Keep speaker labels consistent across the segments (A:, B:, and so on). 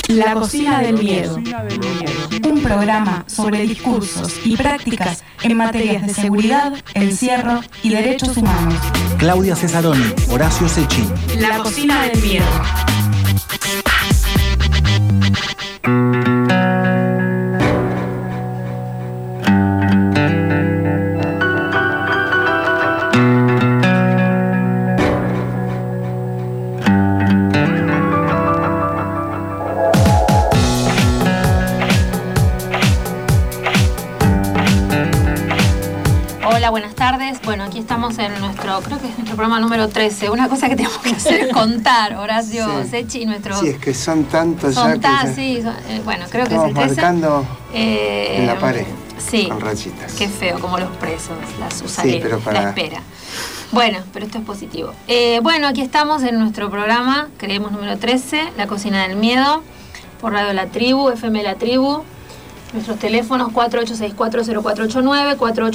A: La cocina del miedo. Un programa sobre discursos y prácticas en materias de seguridad, encierro y derechos humanos.
B: Claudia Cesaroni, Horacio Secchi.
A: La cocina del miedo.
C: Buenas tardes. Bueno, aquí estamos en creo que es nuestro programa número 13. Una cosa que tenemos que hacer es contar, Horacio Secchi, nuestro...
D: Sí, es que son tantos
C: bueno, creo que es el 13.
D: Marcando en la pared, con rayitas.
C: Qué feo, como los presos, la espera. Bueno, pero esto es positivo. Bueno, aquí estamos en nuestro programa, creemos número 13, La Cocina del Miedo, por Radio La Tribu, FM La Tribu. Nuestros teléfonos 4864-0489,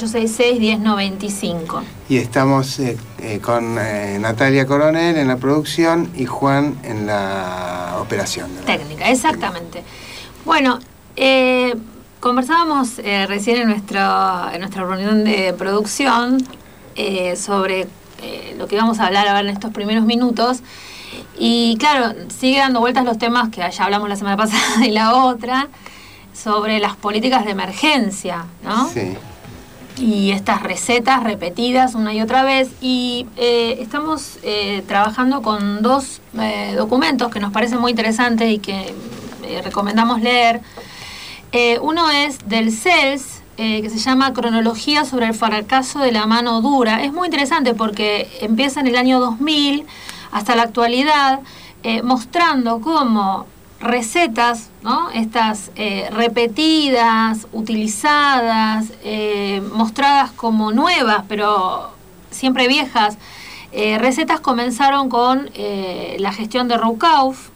C: 4866-1095.
D: Y estamos con Natalia Coronel en la producción y Juan en la operación
C: técnica, exactamente. Bueno, conversábamos recién en nuestra reunión de producción sobre lo que íbamos a hablar ahora en estos primeros minutos. Y claro, sigue dando vueltas los temas que ya hablamos la semana pasada y la otra, sobre las políticas de emergencia, ¿no?
D: Sí.
C: Y estas recetas repetidas una y otra vez. Y estamos trabajando con dos documentos que nos parecen muy interesantes y que recomendamos leer. Uno es del CELS, que se llama Cronología sobre el fracaso de la mano dura. Es muy interesante porque empieza en el año 2000 hasta la actualidad, mostrando cómo recetas, ¿no? Estas repetidas, utilizadas, mostradas como nuevas, pero siempre viejas. Recetas comenzaron con la gestión de Rukauf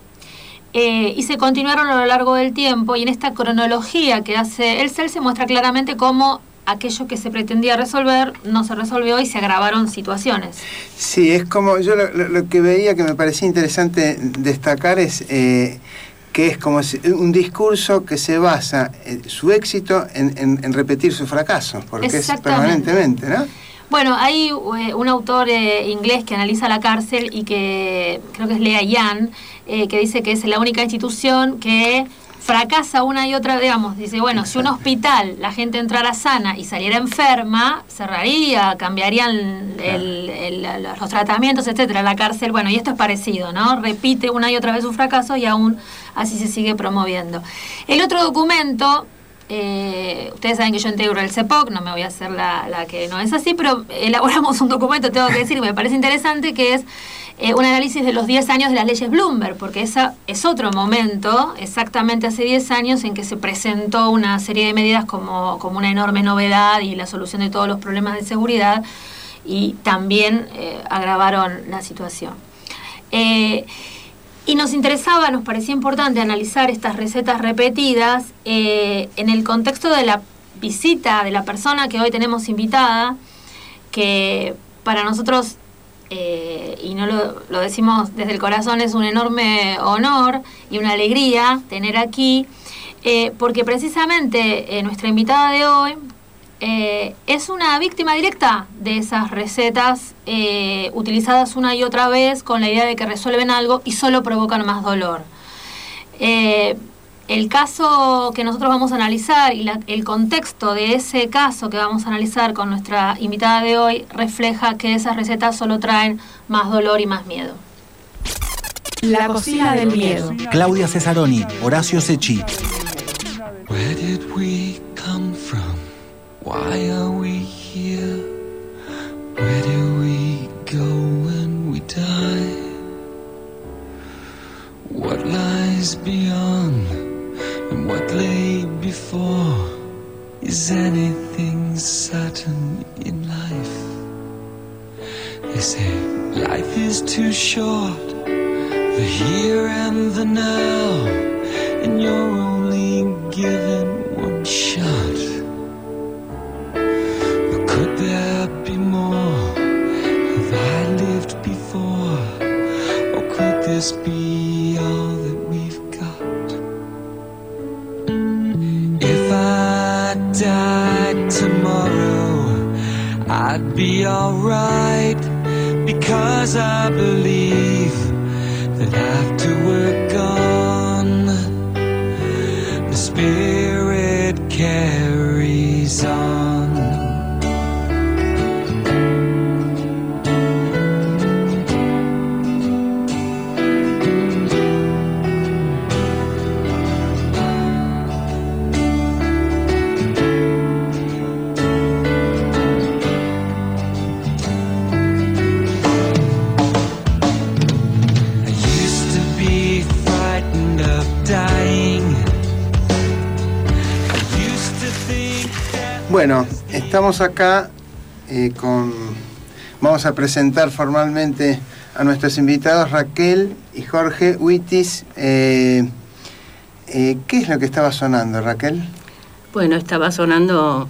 C: y se continuaron a lo largo del tiempo, y en esta cronología que hace el CEL se muestra claramente cómo aquello que se pretendía resolver no se resolvió y se agravaron situaciones.
D: Sí, es como yo lo que veía que me parecía interesante destacar es que es como un discurso que se basa su éxito en repetir sus fracasos, porque es permanentemente, ¿no?
C: Bueno, hay un autor inglés que analiza la cárcel y que creo que es Lea Yan, que dice que es la única institución que fracasa una y otra, digamos, dice, bueno, exacto, si un hospital la gente entrara sana y saliera enferma, cerraría, cambiarían los tratamientos, etcétera. La cárcel, bueno, y esto es parecido, ¿no? Repite una y otra vez un fracaso y aún así se sigue promoviendo. El otro documento, ustedes saben que yo integro el CEPOC, no me voy a hacer la que no es así, pero elaboramos un documento, tengo que decir, que me parece interesante, que es un análisis de los 10 años de las leyes Bloomberg, porque esa es otro momento, exactamente hace 10 años, en que se presentó una serie de medidas como una enorme novedad y la solución de todos los problemas de seguridad, y también agravaron la situación. Y nos parecía importante analizar estas recetas repetidas en el contexto de la visita de la persona que hoy tenemos invitada, que para nosotros, y no lo decimos desde el corazón, es un enorme honor y una alegría tener aquí, porque precisamente nuestra invitada de hoy es una víctima directa de esas recetas utilizadas una y otra vez con la idea de que resuelven algo y solo provocan más dolor. El caso que nosotros vamos a analizar y el contexto de ese caso que vamos a analizar con nuestra invitada de hoy refleja que esas recetas solo traen más dolor y más miedo.
A: La cocina del miedo.
B: Claudia Cesaroni, Horacio Secchi.
E: Where did we come from? Why are we here? Where do we go when we die? What lies beyond and what lay before? Is anything certain in life? They say life is too short, the here and the now, and you're only given one shot. But could there be more? Have I lived before? Or could this be all that we've got? be alright, because I believe that after we're gone, the spirit carries on.
D: Bueno, estamos acá vamos a presentar formalmente a nuestros invitados, Raquel y Jorge Wittis. ¿Qué es lo que estaba sonando, Raquel?
F: Bueno, estaba sonando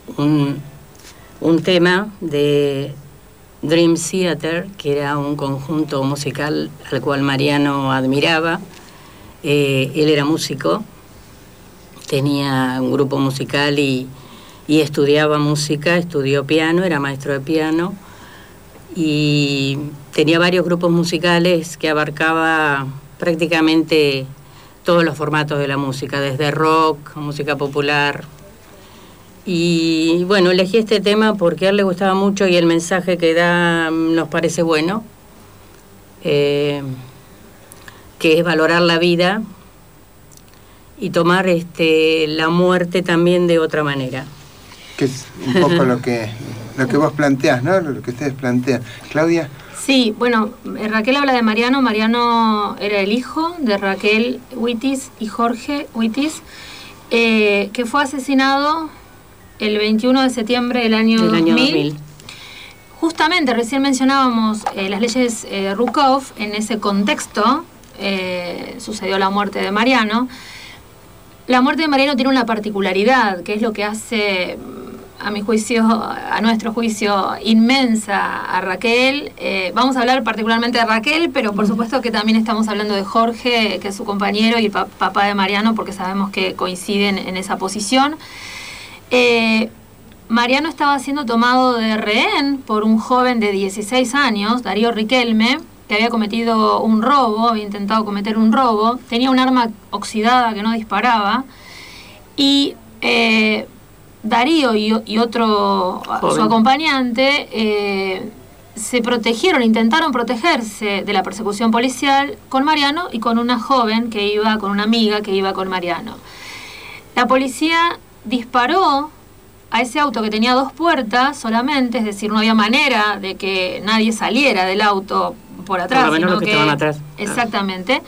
F: un tema de Dream Theater, que era un conjunto musical al cual Mariano admiraba. Él era músico, tenía un grupo musical y estudiaba música, estudió piano, era maestro de piano y tenía varios grupos musicales que abarcaba prácticamente todos los formatos de la música, desde rock, música popular. Y bueno, elegí este tema porque a él le gustaba mucho y el mensaje que da nos parece bueno, que es valorar la vida y tomar la muerte también de otra manera.
D: Que es un poco lo que vos planteás, ¿no? Lo que ustedes plantean. Claudia.
C: Sí, bueno, Raquel habla de Mariano. Mariano era el hijo de Raquel Wittis y Jorge Wittis, que fue asesinado el 21 de septiembre del año 2000. Justamente, recién mencionábamos las leyes Rukov. En ese contexto sucedió la muerte de Mariano. La muerte de Mariano tiene una particularidad, que es lo que hace, a mi juicio, a nuestro juicio, inmensa a Raquel. Vamos a hablar particularmente de Raquel, pero por supuesto que también estamos hablando de Jorge, que es su compañero y papá de Mariano, porque sabemos que coinciden en esa posición. Mariano estaba siendo tomado de rehén por un joven de 16 años, Darío Riquelme, que había cometido un robo, había intentado cometer un robo, tenía un arma oxidada que no disparaba, y Darío y otro, su acompañante, se protegieron, intentaron protegerse de la persecución policial con Mariano y con una joven que iba, con una amiga que iba con Mariano. La policía disparó a ese auto que tenía 2 puertas solamente, es decir, no había manera de que nadie saliera del auto por atrás.
F: Por lo menos los que estaban atrás.
C: Exactamente.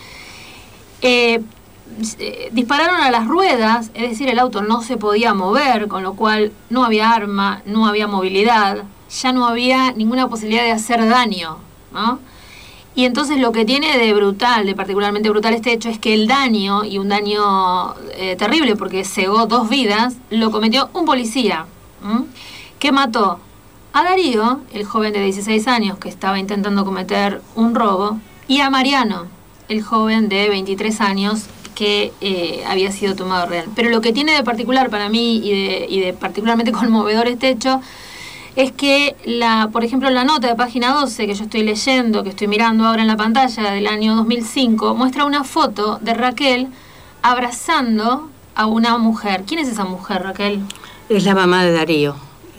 C: Dispararon a las ruedas, es decir, el auto no se podía mover, con lo cual no había arma, no había movilidad, ya no había ninguna posibilidad de hacer daño, ¿no? Y entonces lo que tiene de brutal, de particularmente brutal este hecho, es que el daño, y un daño terrible porque cegó 2 vidas, lo cometió un policía, que mató a Darío, el joven de 16 años que estaba intentando cometer un robo, y a Mariano, el joven de 23 años que había sido tomado real. Pero lo que tiene de particular para mí y de particularmente conmovedor este hecho es que, por ejemplo, la nota de página 12 que yo estoy leyendo, que estoy mirando ahora en la pantalla, del año 2005, muestra una foto de Raquel abrazando a una mujer. ¿Quién es esa mujer, Raquel?
F: Es la mamá de Darío.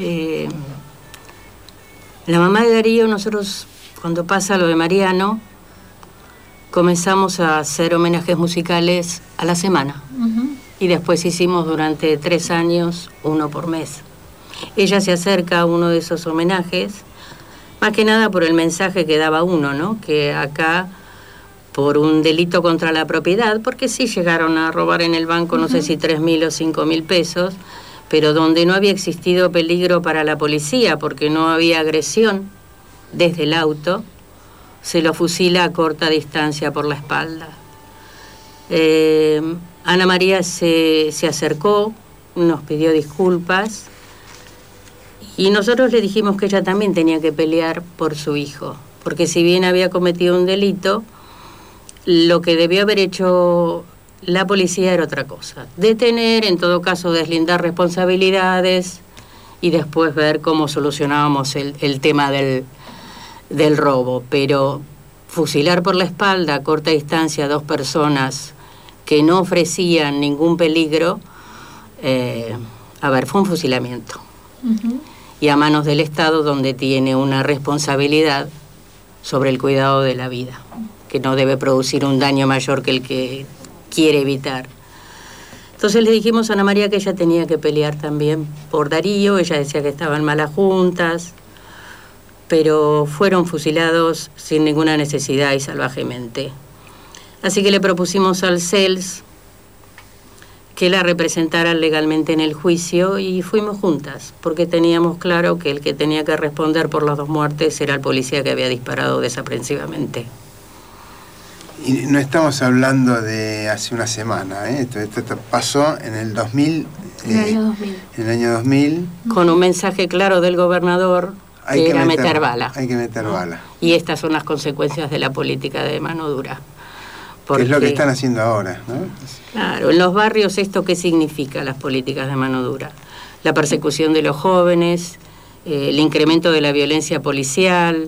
F: La mamá de Darío, nosotros, cuando pasa lo de Mariano, comenzamos a hacer homenajes musicales a la semana. Y después hicimos durante 3 años, 1 por mes. Ella se acerca a uno de esos homenajes, más que nada por el mensaje que daba uno, ¿no? Que acá, por un delito contra la propiedad, porque sí llegaron a robar en el banco, no sé si 3.000 o 5.000 pesos, pero donde no había existido peligro para la policía, porque no había agresión desde el auto, se lo fusila a corta distancia por la espalda. Ana María se acercó, nos pidió disculpas, y nosotros le dijimos que ella también tenía que pelear por su hijo, porque si bien había cometido un delito, lo que debió haber hecho la policía era otra cosa. Detener, en todo caso deslindar responsabilidades y después ver cómo solucionábamos el tema del robo. Pero fusilar por la espalda a corta distancia a 2 personas que no ofrecían ningún peligro, fue un fusilamiento. Y a manos del Estado, donde tiene una responsabilidad sobre el cuidado de la vida, que no debe producir un daño mayor que el que quiere evitar. Entonces le dijimos a Ana María que ella tenía que pelear también por Darío. Ella decía que estaban malas juntas, pero fueron fusilados sin ninguna necesidad y salvajemente. Así que le propusimos al CELS que la representara legalmente en el juicio y fuimos juntas, porque teníamos claro que el que tenía que responder por las 2 muertes era el policía que había disparado desaprensivamente.
D: Y no estamos hablando de hace una semana, ¿eh? Esto pasó en el 2000.
C: En el año 2000.
F: Con un mensaje claro del gobernador, que era meter bala.
D: Hay que meter bala.
F: Y estas son las consecuencias de la política de mano dura.
D: Que es lo que están haciendo ahora, ¿no?
F: Claro, en los barrios, ¿esto qué significa, las políticas de mano dura? La persecución de los jóvenes, el incremento de la violencia policial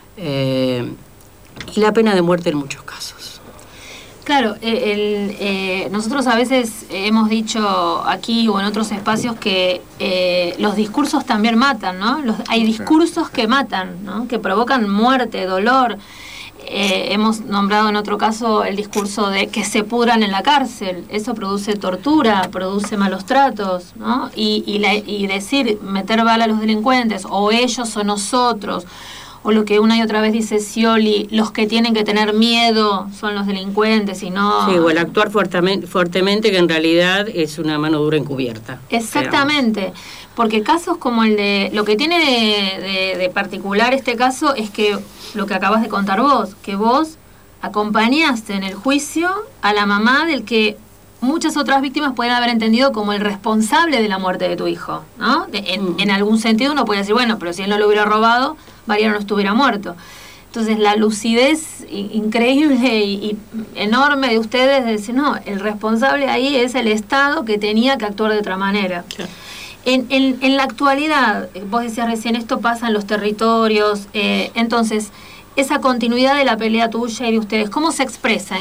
F: y la pena de muerte en muchos casos.
C: Claro, nosotros a veces hemos dicho aquí o en otros espacios que los discursos también matan, ¿no? Hay discursos que matan, ¿no? Que provocan muerte, dolor. Hemos nombrado en otro caso el discurso de que se pudran en la cárcel. Eso produce tortura, produce malos tratos, ¿no? Y decir, meter bala a los delincuentes, o ellos o nosotros, o lo que una y otra vez dice Scioli, los que tienen que tener miedo son los delincuentes y no...
F: Sí, o el actuar fuertemente, que en realidad es una mano dura encubierta.
C: Exactamente. Digamos. Porque casos como el de... Lo que tiene de particular este caso es que lo que acabas de contar vos, que vos acompañaste en el juicio a la mamá del que muchas otras víctimas pueden haber entendido como el responsable de la muerte de tu hijo, ¿no? En algún sentido uno puede decir, bueno, pero si él no lo hubiera robado, Mariano no estuviera muerto. Entonces la lucidez increíble y enorme de ustedes de decir, no, el responsable ahí es el Estado que tenía que actuar de otra manera. Claro. En la actualidad, vos decías recién, esto pasa en los territorios, entonces, esa continuidad de la pelea tuya y de ustedes, ¿cómo se expresa?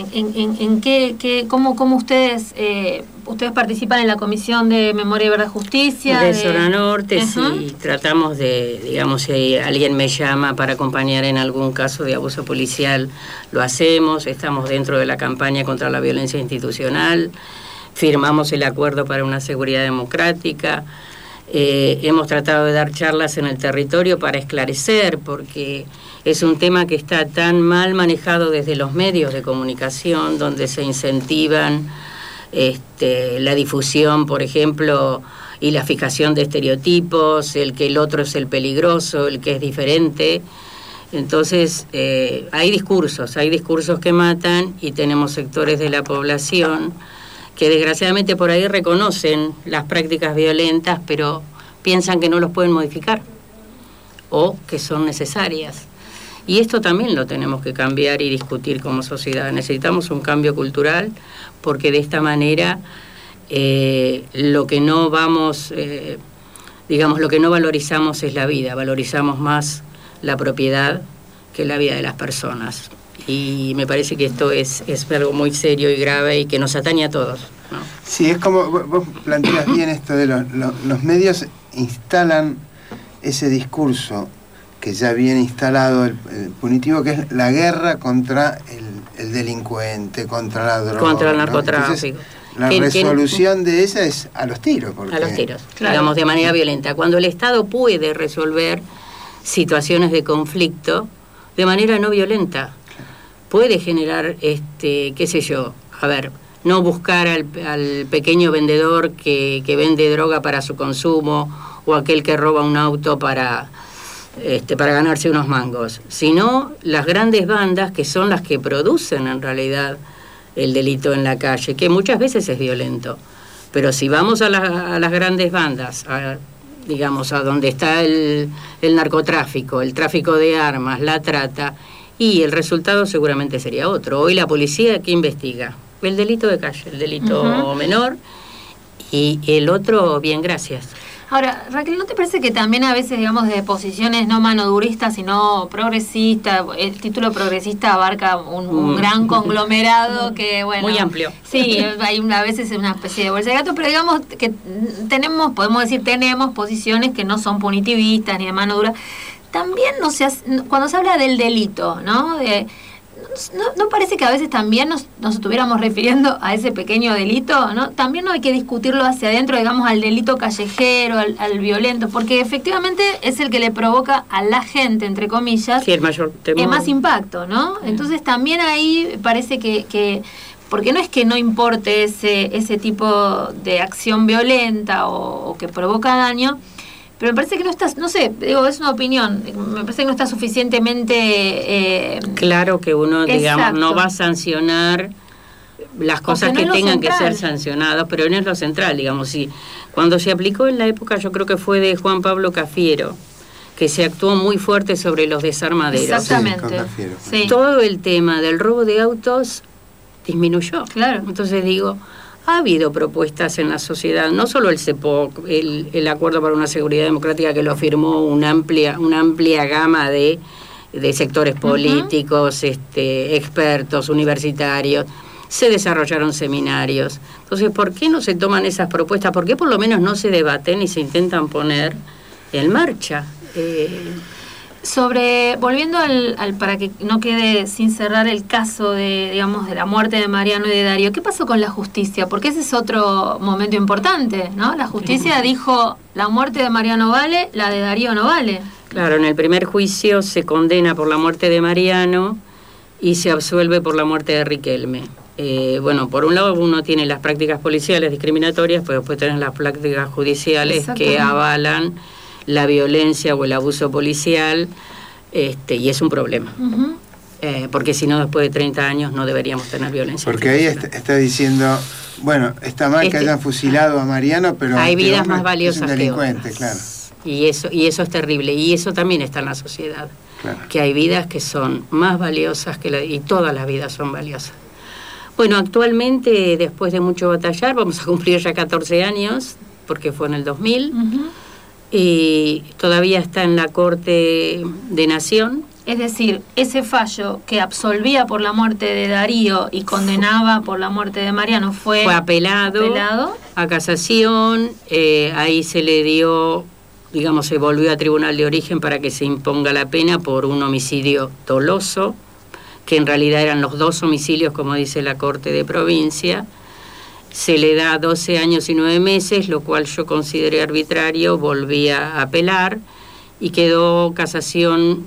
C: ¿Cómo ustedes participan en la Comisión de Memoria y Verdad y Justicia?
F: De Zona Norte, sí, tratamos de, digamos, si alguien me llama para acompañar en algún caso de abuso policial, lo hacemos. Estamos dentro de la campaña contra la violencia institucional, firmamos el acuerdo para una seguridad democrática. Hemos tratado de dar charlas en el territorio para esclarecer, porque es un tema que está tan mal manejado desde los medios de comunicación, donde se incentivan la difusión, por ejemplo, y la fijación de estereotipos, el que el otro es el peligroso, el que es diferente. Entonces, hay discursos que matan, y tenemos sectores de la población que desgraciadamente por ahí reconocen las prácticas violentas, pero piensan que no los pueden modificar o que son necesarias. Y esto también lo tenemos que cambiar y discutir como sociedad. Necesitamos un cambio cultural, porque de esta manera lo que no valorizamos es la vida, valorizamos más la propiedad que la vida de las personas. Y me parece que esto es algo muy serio y grave y que nos atañe a todos, ¿no?
D: Sí, es como vos planteas bien esto de los medios instalan ese discurso que ya viene instalado, el punitivo, que es la guerra contra el delincuente, contra la droga.
F: Contra el narcotráfico.
D: Entonces, resolución de esa es a los tiros.
F: A los tiros, claro. Digamos, de manera violenta. Cuando el Estado puede resolver situaciones de conflicto de manera no violenta, puede generar, qué sé yo, no buscar al pequeño vendedor que vende droga para su consumo, o aquel que roba un auto para ganarse unos mangos, sino las grandes bandas, que son las que producen en realidad el delito en la calle, que muchas veces es violento. Pero si vamos a las grandes bandas, a donde está el narcotráfico, el tráfico de armas, la trata, y el resultado seguramente sería otro. Hoy la policía, ¿qué investiga? El delito de calle, el delito menor, y el otro, bien, gracias.
C: Ahora, Raquel, ¿no te parece que también a veces, digamos, desde posiciones no manoduristas, sino progresistas, el título progresista abarca un gran conglomerado que, bueno...
F: Muy amplio.
C: Sí, hay a veces una especie de bolsa de gato, pero digamos que podemos decir, tenemos posiciones que no son punitivistas ni de mano dura. También cuando se habla del delito, ¿no? ¿No parece que a veces también nos estuviéramos refiriendo a ese pequeño delito, ¿no? También no hay que discutirlo hacia adentro, digamos, al delito callejero, al violento, porque efectivamente es el que le provoca a la gente, entre comillas,
F: sí, el mayor temor,
C: más impacto, ¿no? Entonces también ahí parece que porque no es que no importe ese tipo de acción violenta o que provoca daño, pero me parece que no está, no sé, digo, es una opinión, me parece que no está suficientemente...
F: claro que uno, digamos,
C: exacto,
F: no va a sancionar las cosas que tengan que ser sancionadas, pero no es lo central, digamos. Sí. Cuando se aplicó en la época, yo creo que fue de Juan Pablo Cafiero, que se actuó muy fuerte sobre los desarmaderos.
C: Exactamente.
F: Sí. Todo el tema del robo de autos disminuyó.
C: Claro.
F: Entonces digo... Ha habido propuestas en la sociedad, no solo el CEPOC, el Acuerdo para una Seguridad Democrática, que lo firmó una amplia gama de sectores políticos, expertos, universitarios, se desarrollaron seminarios. Entonces, ¿por qué no se toman esas propuestas? ¿Por qué por lo menos no se debaten y se intentan poner en marcha?
C: Volviendo al para que no quede sin cerrar el caso de la muerte de Mariano y de Darío, ¿qué pasó con la justicia? Porque ese es otro momento importante, ¿no? La justicia dijo, la muerte de Mariano vale, la de Darío no vale.
F: Claro, en el primer juicio se condena por la muerte de Mariano y se absuelve por la muerte de Riquelme. Bueno, por un lado uno tiene las prácticas policiales discriminatorias, pero después tenés las prácticas judiciales que avalan la violencia o el abuso policial, y es un problema. Porque si no, después de 30 años no deberíamos tener violencia.
D: Porque ahí está diciendo, bueno, está mal que hayan fusilado a Mariano, pero
F: hay vidas más valiosas
D: es un delincuente,
F: que
D: claro.
F: Y eso es terrible, y eso también está en la sociedad.
D: Claro.
F: Que hay vidas que son más valiosas y todas las vidas son valiosas. Bueno, actualmente, después de mucho batallar, vamos a cumplir ya 14 años, porque fue en el 2000, y todavía está en la Corte de Nación.
C: Es decir, ese fallo que absolvía por la muerte de Darío y condenaba por la muerte de Mariano fue
F: apelado a casación, ahí se le dio, digamos, se volvió a tribunal de origen para que se imponga la pena por un homicidio doloso, que en realidad eran los 2 homicidios, como dice la Corte de Provincia. Se le da 12 años y 9 meses, lo cual yo consideré arbitrario, volví a apelar y quedó casación,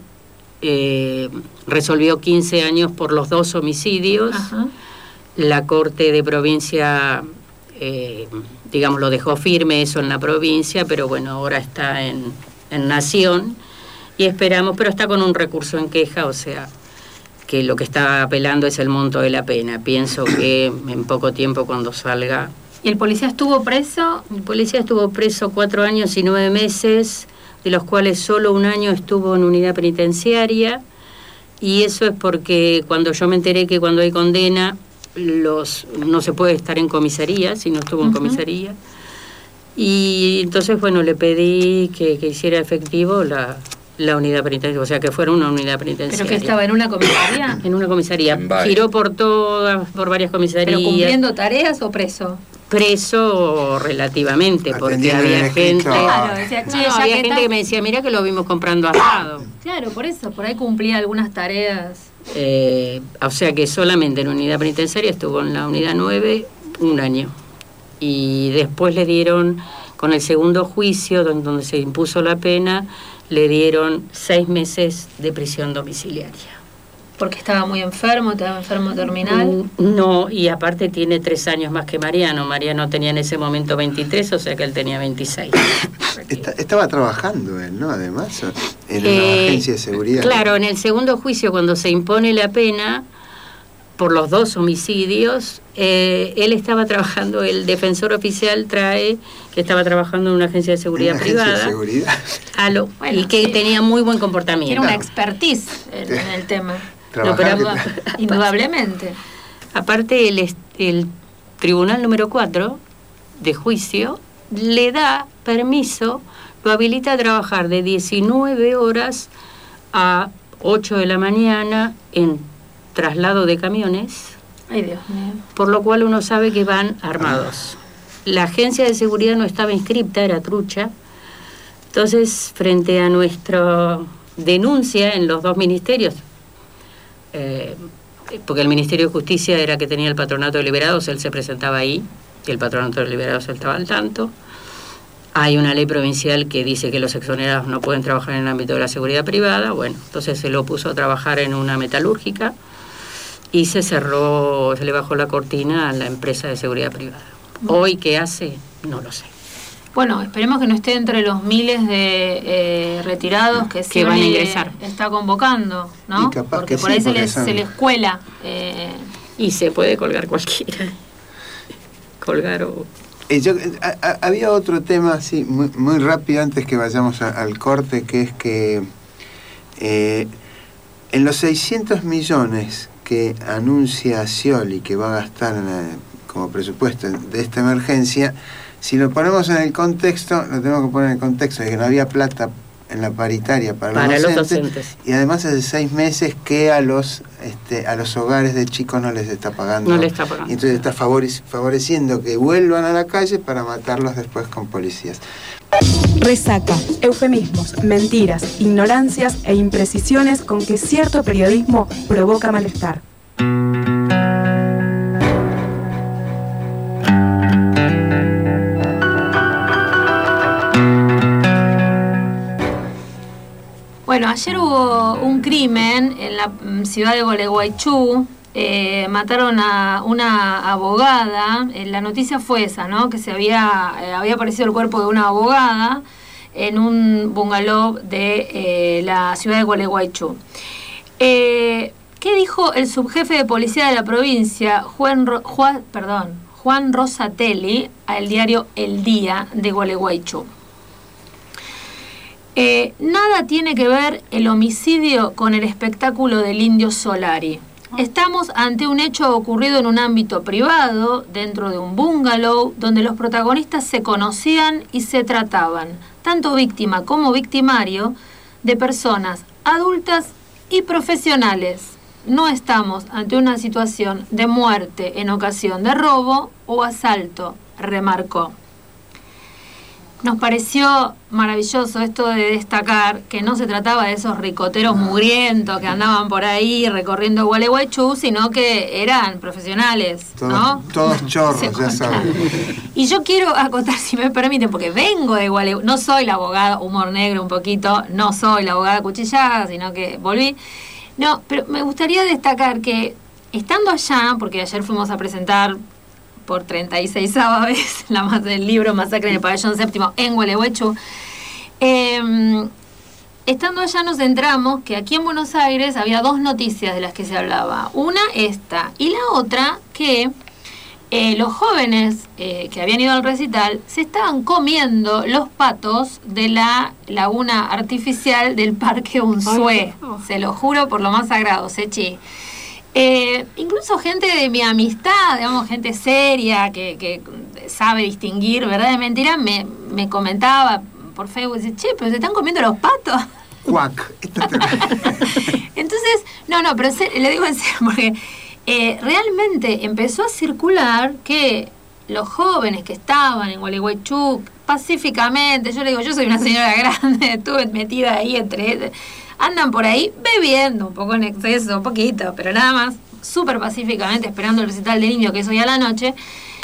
F: resolvió 15 años por los 2 homicidios.
C: Ajá.
F: La Corte de Provincia, digamos, lo dejó firme eso en la provincia, pero bueno, ahora está en Nación y esperamos, pero está con un recurso en queja, o sea, que lo que está apelando es el monto de la pena. Pienso que en poco tiempo, cuando salga...
C: ¿Y el policía estuvo preso?
F: El policía estuvo preso 4 años y 9 meses, de los cuales solo 1 año estuvo en unidad penitenciaria, y eso es porque cuando yo me enteré que cuando hay condena no se puede estar en comisaría, si no estuvo en comisaría, y entonces, bueno, le pedí que hiciera efectivo la unidad penitenciaria, o sea, que fuera una unidad penitenciaria.
C: ¿Pero que estaba en una comisaría?
F: En una comisaría. Giró por varias comisarías.
C: ¿Pero cumpliendo tareas o preso?
F: Preso relativamente, porque había gente...
C: Claro, decía,
F: había gente que me decía, mira que lo vimos comprando asado.
C: Claro, por eso, por ahí cumplía algunas tareas.
F: O sea que solamente en unidad penitenciaria estuvo en la unidad 9 1 año. Y después le dieron, con el segundo juicio, donde se impuso la pena, le dieron 6 meses de prisión domiciliaria.
C: ¿Porque estaba muy enfermo, estaba enfermo terminal?
F: No, y aparte tiene 3 años más que Mariano. Mariano tenía en ese momento 23, o sea que él tenía 26.
D: Estaba trabajando él, ¿no? Además, en la agencia de seguridad.
F: Claro, en el segundo juicio, cuando se impone la pena por los 2 homicidios, él estaba trabajando, el defensor oficial trae que estaba trabajando en una agencia de seguridad privada.
D: ¿Agencia de seguridad?
F: Y que tenía muy buen comportamiento.
C: Tiene una expertise en el tema.
F: No, pero
C: indudablemente.
F: Aparte, el tribunal número 4 de juicio le da permiso lo habilita a trabajar de 19 horas a 8 de la mañana en traslado de camiones.
C: Ay, Dios mío.
F: Por lo cual uno sabe que van armados. La agencia de seguridad no estaba inscripta, era trucha. Entonces, frente a nuestra denuncia en los dos ministerios, porque el Ministerio de Justicia era que tenía el Patronato de Liberados, él se presentaba ahí, y el Patronato de Liberados estaba al tanto. Hay una ley provincial que dice que los exonerados no pueden trabajar en el ámbito de la seguridad privada. Bueno, entonces se lo puso a trabajar en una metalúrgica y se cerró, se le bajó la cortina a la empresa de seguridad privada. Hoy, ¿qué hace? No lo sé.
C: Bueno, esperemos que no esté entre los miles de retirados que
F: van a ingresar.
C: Está convocando, ¿no?
D: Y capaz
C: porque
D: que
C: por
D: sí,
C: ahí
D: porque
C: se les cuela.
F: Y se puede colgar cualquiera. Colgar o...
D: había otro tema así muy rápido antes que vayamos al corte, que es que en los 600 millones que anuncia Scioli que va a gastar como presupuesto de esta emergencia, si lo ponemos en el contexto, lo tenemos que poner en el contexto de que no había plata en la paritaria para los docentes, y además hace 6 meses que a los hogares de chicos no les está pagando.
F: No les está pagando.
D: Y entonces está favoreciendo que vuelvan a la calle para matarlos después con policías.
A: Resaca, eufemismos, mentiras, ignorancias e imprecisiones con que cierto periodismo provoca malestar.
C: Bueno, ayer hubo un crimen en la ciudad de Gualeguaychú. Mataron a una abogada. La noticia fue esa, ¿no? Que había aparecido el cuerpo de una abogada en un bungalow de la ciudad de Gualeguaychú. ¿Qué dijo el subjefe de policía de la provincia, Juan Rosatelli, al diario El Día de Gualeguaychú? Nada tiene que ver el homicidio con el espectáculo del Indio Solari. Estamos ante un hecho ocurrido en un ámbito privado, dentro de un bungalow, donde los protagonistas se conocían y se trataban, tanto víctima como victimario, de personas adultas y profesionales. No estamos ante una situación de muerte en ocasión de robo o asalto, remarcó. Nos pareció maravilloso esto de destacar que no se trataba de esos ricoteros mugrientos que andaban por ahí recorriendo Gualeguaychú, sino que eran profesionales, ¿no?
D: Todos chorros, ya saben.
C: Y yo quiero acotar, si me permiten, porque vengo de Gualeguaychú, no soy la abogada, humor negro un poquito, no soy la abogada cuchillada, sino que volví. No, pero me gustaría destacar que estando allá, porque ayer fuimos a presentar por 36ª vez el libro Masacre en el Pabellón Séptimo en Gualeguaychú, estando allá nos enteramos que aquí en Buenos Aires había 2 noticias de las que se hablaba. Una, esta, y la otra, que los jóvenes que habían ido al recital se estaban comiendo los patos de la laguna artificial del Parque Unzué. Se lo juro por lo más sagrado, Sechi. Incluso gente de mi amistad, digamos, gente seria que sabe distinguir verdad de mentira, me comentaba por Facebook, dice, che, pero se están comiendo los patos.
D: Cuac.
C: Entonces, no, pero le digo en serio, porque realmente empezó a circular que los jóvenes que estaban en Gualeguaychú pacíficamente, yo le digo, yo soy una señora grande, estuve metida ahí andan por ahí bebiendo un poco en exceso, un poquito, pero nada más, súper pacíficamente, esperando el recital del Indio, que es hoy a la noche,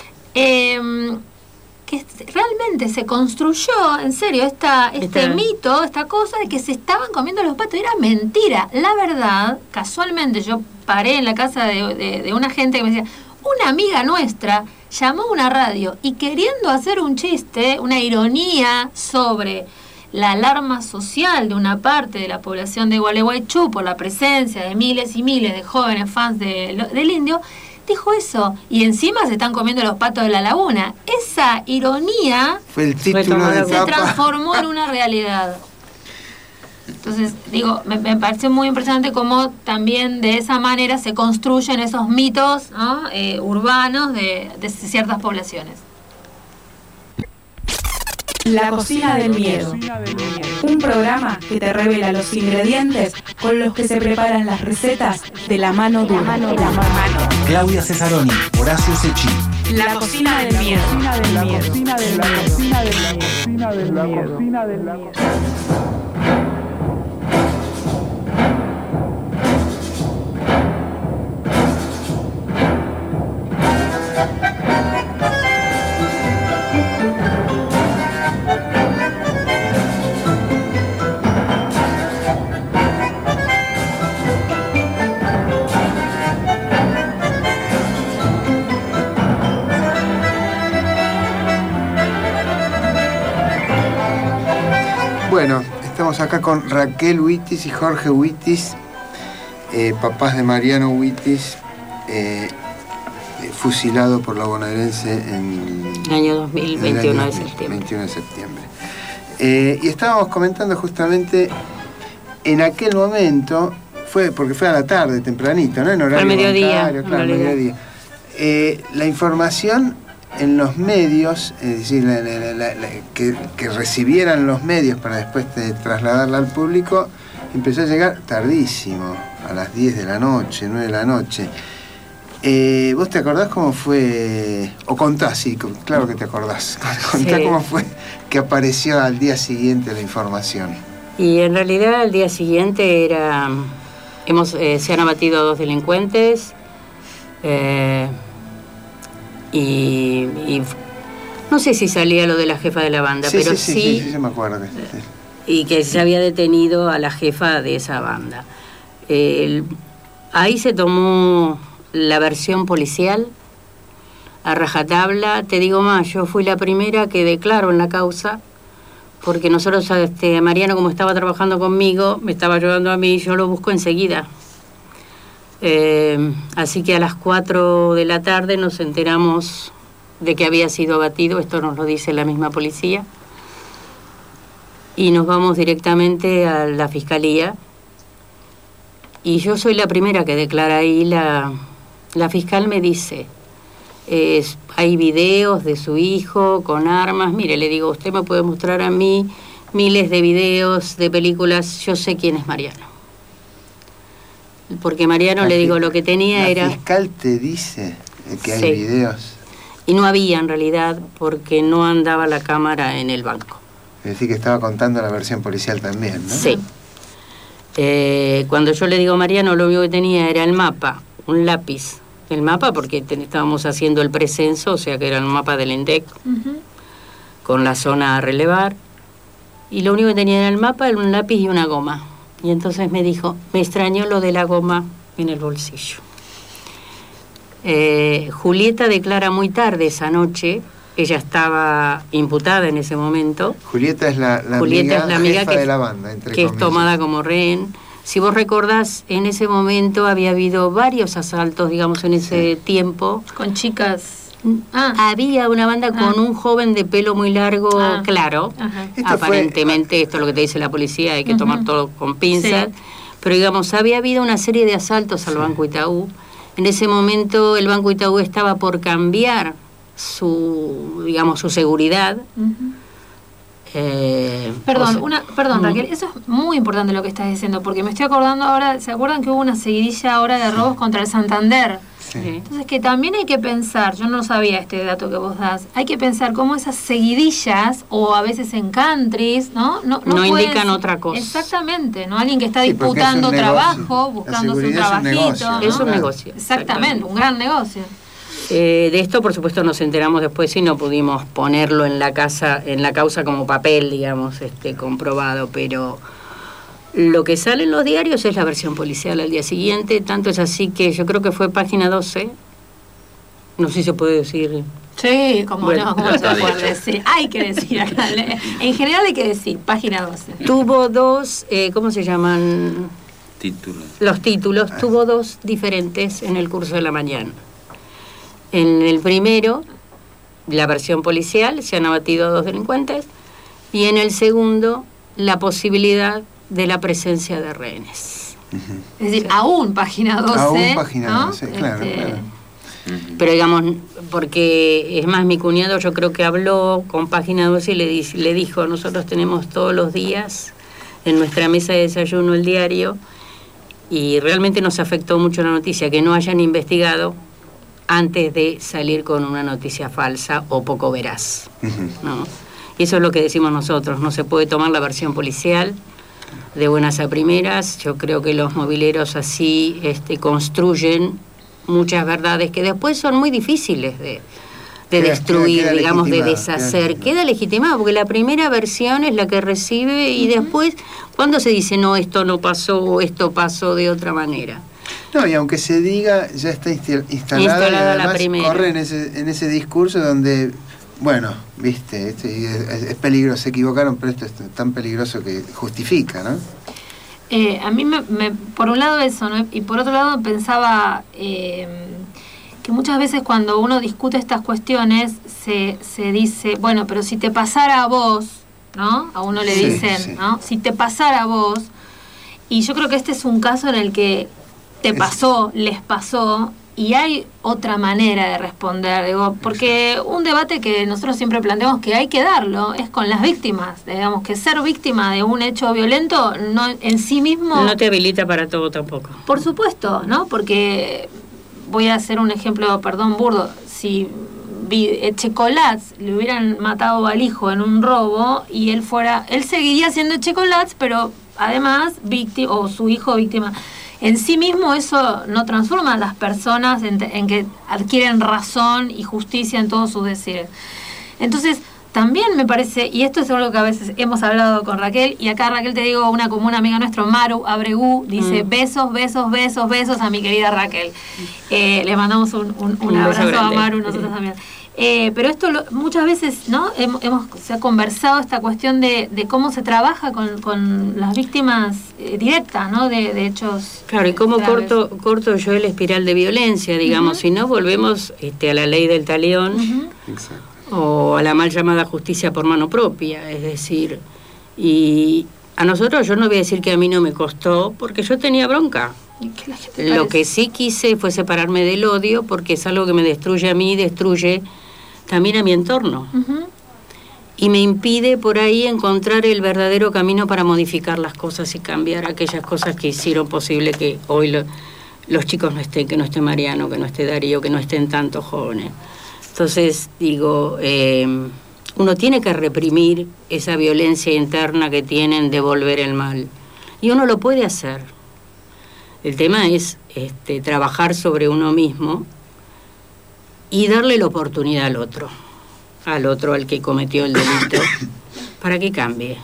C: que realmente se construyó, en serio, este mito, esta cosa de que se estaban comiendo los patos. Era mentira. La verdad, casualmente yo paré en la casa de una gente que me decía, una amiga nuestra llamó a una radio y queriendo hacer un chiste, una ironía sobre la alarma social de una parte de la población de Gualeguaychú por la presencia de miles y miles de jóvenes fans del Indio, dijo eso, y encima se están comiendo los patos de la laguna. Esa ironía
D: fue el título de
C: se transformó en una realidad. Entonces, digo, me parece muy impresionante cómo también de esa manera se construyen esos mitos, ¿no? Urbanos de ciertas poblaciones.
A: La cocina del miedo. Un programa que te revela los ingredientes con los que se preparan las recetas de la mano dura.
B: Claudia Cesaroni, Horacio Secchi.
A: La cocina del miedo.
D: Bueno, estamos acá con Raquel Huitis y Jorge Huitis, papás de Mariano Huitis, fusilado por la bonaerense en
F: el año 2021 de septiembre.
D: 21 de septiembre. Y estábamos comentando justamente en aquel momento, porque fue a la tarde, tempranito, ¿no? En horario
F: al mediodía.
D: Bancario, claro, mediodía. La información en los medios, es decir, que recibieran los medios para después trasladarla al público, empezó a llegar tardísimo, a las 10 de la noche, 9 de la noche. ¿Vos te acordás cómo fue? O contás, sí, claro que te acordás. Contá cómo fue que apareció al día siguiente la información.
F: Y en realidad al día siguiente se han abatido a 2 delincuentes. Y no sé si salía lo de la jefa de la banda, pero sí
D: me acuerdo.
F: Y que se había detenido a la jefa de esa banda. Ahí se tomó la versión policial a rajatabla. Te digo más, yo fui la primera que declaró en la causa, porque nosotros, Mariano, como estaba trabajando conmigo, me estaba ayudando a mí, yo lo busco enseguida. Así que a las 4 de la tarde nos enteramos de que había sido abatido, esto nos lo dice la misma policía, y nos vamos directamente a la fiscalía, y yo soy la primera que declara ahí. La fiscal me dice, hay videos de su hijo con armas. Mire, le digo, usted me puede mostrar a mí miles de videos, de películas, yo sé quién es Mariano. Porque Mariano, le digo, lo que tenía era...
D: ¿La fiscal te dice que hay videos?
F: Y no había en realidad, porque no andaba la cámara en el banco.
D: Es decir, que estaba contando la versión policial también, ¿no?
F: Sí. Cuando yo le digo a Mariano, lo único que tenía era el mapa, un lápiz. El mapa, porque estábamos haciendo el precenso, o sea que era el mapa del ENDEC, con la zona a relevar. Y lo único que tenía era el mapa, un lápiz y una goma. Y entonces me dijo, me extrañó lo de la goma en el bolsillo. Julieta declara muy tarde esa noche, ella estaba imputada en ese momento.
D: Julieta es la amiga jefa de la banda, entre
F: que
D: comillas.
F: Es tomada como rehén. Si vos recordás, en ese momento había habido varios asaltos, digamos, en ese tiempo.
C: Con chicas...
F: Había una banda con un joven de pelo muy largo, claro. Aparentemente, esto es lo que te dice la policía, hay que tomar todo con pinzas. Pero digamos, había habido una serie de asaltos al Banco Itaú. En ese momento el Banco Itaú estaba por cambiar su seguridad.
C: Perdón, Raquel, eso es muy importante lo que estás diciendo, porque me estoy acordando ahora, ¿se acuerdan que hubo una seguidilla ahora de robos contra el Santander?
D: Sí.
C: Entonces que también hay que pensar, yo no sabía este dato que vos das, hay que pensar cómo esas seguidillas, o a veces en countries, no
F: indican otra cosa.
C: Exactamente, ¿no? Alguien que está disputando trabajo, buscándose un trabajito.
F: Es un negocio.
C: Exactamente, un gran negocio.
F: De esto, por supuesto, nos enteramos después y no pudimos ponerlo en la causa como papel, digamos, comprobado, pero lo que sale en los diarios es la versión policial al día siguiente, tanto es así que yo creo que fue página 12, no sé si se puede decir.
C: Sí, como no se puede decir, hay que decir, en general hay que decir, página 12.
F: Tuvo 2, ¿cómo se llaman?
G: Títulos.
F: Los títulos, tuvo 2 diferentes en el curso de la mañana. En el primero, la versión policial, se han abatido 2 delincuentes, y en el segundo, la posibilidad de la presencia de rehenes.
C: Es decir, aún página 12.
D: Aún página 12, claro.
F: Pero digamos, porque es más, mi cuñado yo creo que habló con Página 12 y le dijo, nosotros tenemos todos los días en nuestra mesa de desayuno el diario, y realmente nos afectó mucho la noticia, que no hayan investigado antes de salir con una noticia falsa o poco veraz, ¿no? Y eso es lo que decimos nosotros, no se puede tomar la versión policial de buenas a primeras. Yo creo que los mobileros así construyen muchas verdades que después son muy difíciles de destruir, queda digamos, de deshacer. Queda legitimado, porque la primera versión es la que recibe y después, cuando se dice, no, esto no pasó, o esto pasó de otra manera.
D: No, y aunque se diga, ya está instalada y además
F: la primera.
D: Corre en ese discurso donde, bueno, viste, es peligroso, se equivocaron, pero esto es tan peligroso que justifica, ¿no?
C: A mí, por un lado eso, ¿no? Y por otro lado pensaba que muchas veces cuando uno discute estas cuestiones se dice, bueno, pero si te pasara a vos, ¿no? A uno le dicen, ¿no? Si te pasara a vos, y yo creo que este es un caso en el que te pasó, les pasó, y hay otra manera de responder, digo, porque un debate que nosotros siempre planteamos que hay que darlo es con las víctimas, digamos que ser víctima de un hecho violento no en sí mismo
F: no te habilita para todo tampoco.
C: Por supuesto, ¿no? Porque voy a hacer un ejemplo, perdón, burdo, si Echecolatz le hubieran matado al hijo en un robo y él seguiría siendo Echecolatz, pero además víctima, o su hijo víctima. En sí mismo eso no transforma a las personas en que adquieren razón y justicia en todos sus decires. Entonces, también me parece, y esto es algo que a veces hemos hablado con Raquel, y acá Raquel te digo, una común amiga nuestra, Maru Abregú, dice besos, besos, besos, besos a mi querida Raquel. Le mandamos un abrazo a Maru, nosotros también. Pero esto muchas veces, ¿no? Se ha conversado esta cuestión de cómo se trabaja con las víctimas directas, ¿no? De hechos.
F: Claro, y cómo corto yo el espiral de violencia, digamos, si no volvemos a la ley del talión, o a la mal llamada justicia por mano propia, es decir, y a nosotros, yo no voy a decir que a mí no me costó, porque yo tenía bronca. Lo que sí quise fue separarme del odio, porque es algo que me destruye a mí, destruye también a mi entorno. Y me impide por ahí encontrar el verdadero camino para modificar las cosas y cambiar aquellas cosas que hicieron posible que hoy los chicos no estén, que no esté Mariano, que no esté Darío, que no estén tantos jóvenes. Entonces, digo, uno tiene que reprimir esa violencia interna que tienen de volver el mal. Y uno lo puede hacer. El tema es trabajar sobre uno mismo y darle la oportunidad al otro, al que cometió el delito, para que cambie.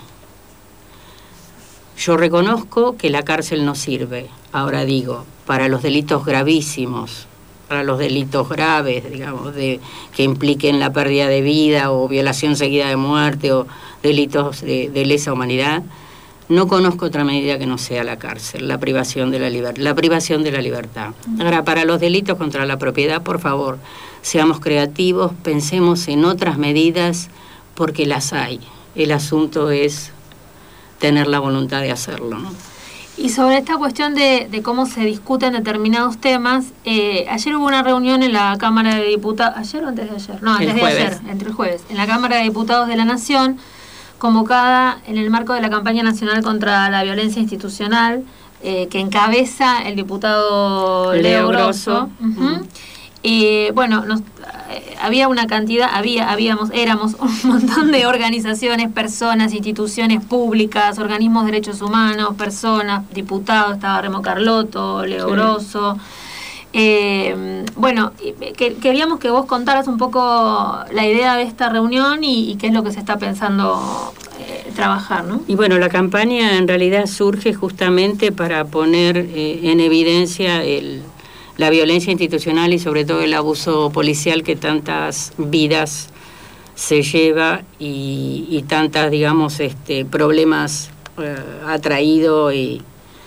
F: Yo reconozco que la cárcel no sirve. Ahora digo, para los delitos gravísimos, para los delitos graves, digamos, que impliquen la pérdida de vida o violación seguida de muerte o delitos de lesa humanidad, no conozco otra medida que no sea la cárcel, la privación de la libertad. Ahora, para los delitos contra la propiedad, por favor, seamos creativos, pensemos en otras medidas, porque las hay. El asunto es tener la voluntad de hacerlo, ¿no?
C: Y sobre esta cuestión de cómo se discuten determinados temas, ayer hubo una reunión en la Cámara de Diputados, ¿ayer o antes de ayer? No, antes de ayer, entre el jueves, en la Cámara de Diputados de la Nación, convocada en el marco de la campaña nacional contra la violencia institucional, que encabeza el diputado Leo Grosso. Bueno, había una cantidad, éramos un montón de organizaciones, personas, instituciones públicas, organismos de derechos humanos, personas, diputados, estaba Remo Carlotto, Leo Grosso. Bueno, queríamos que vos contaras un poco la idea de esta reunión y qué es lo que se está pensando trabajar, ¿no?
F: Y bueno, la campaña en realidad surge justamente para poner en evidencia la violencia institucional y sobre todo el abuso policial que tantas vidas se lleva y tantas, digamos, problemas ha traído. Y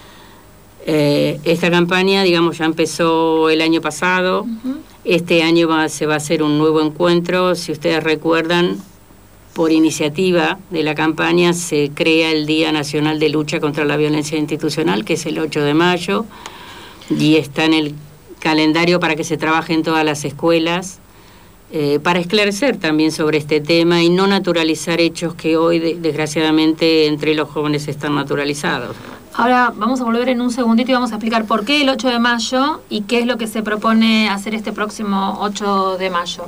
F: esta campaña, digamos, ya empezó el año pasado. Este año se va a hacer un nuevo encuentro. Si ustedes recuerdan, por iniciativa de la campaña se crea el Día Nacional de Lucha contra la Violencia Institucional, que es el 8 de mayo, y está en el calendario para que se trabaje en todas las escuelas, para esclarecer también sobre este tema y no naturalizar hechos que hoy desgraciadamente entre los jóvenes están naturalizados.
C: Ahora vamos a volver en un segundito y vamos a explicar por qué el 8 de mayo y qué es lo que se propone hacer este próximo 8 de mayo.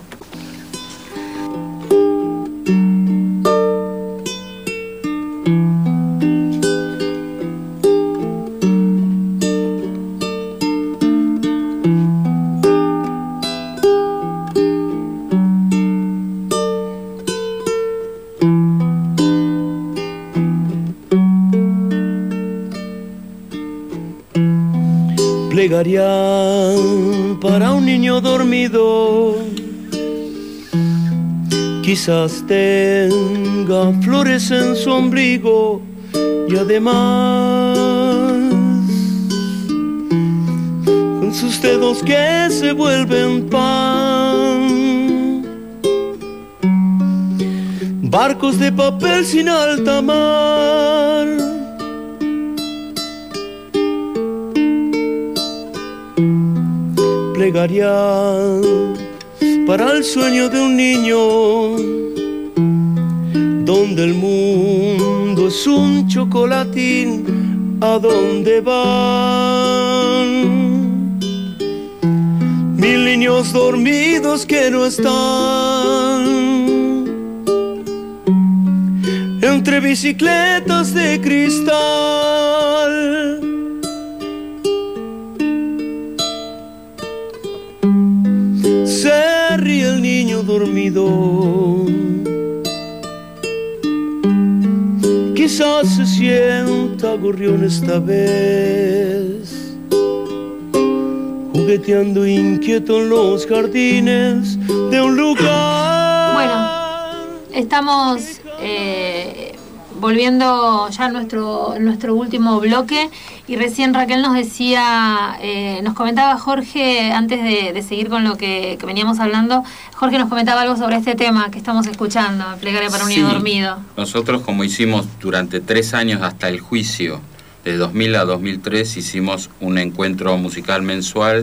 G: Plegaria para un niño dormido, quizás tenga flores en su ombligo y además con sus dedos que se vuelven pan, barcos de papel sin alta mar. Plegaria para el sueño de un niño, donde el mundo es un chocolatín, ¿a dónde van? 1000 niños dormidos que no están entre bicicletas de cristal. Se ríe el niño dormido, quizás se sienta gorrión esta vez, jugueteando inquieto en los jardines de un lugar.
C: Bueno, estamos volviendo ya a nuestro último bloque, y recién Raquel nos decía, nos comentaba Jorge, antes de seguir con lo que veníamos hablando, Jorge nos comentaba algo sobre este tema que estamos escuchando, Plegaria para un niño dormido.
H: Nosotros, como hicimos durante 3 años hasta el juicio, de 2000 a 2003, hicimos un encuentro musical mensual,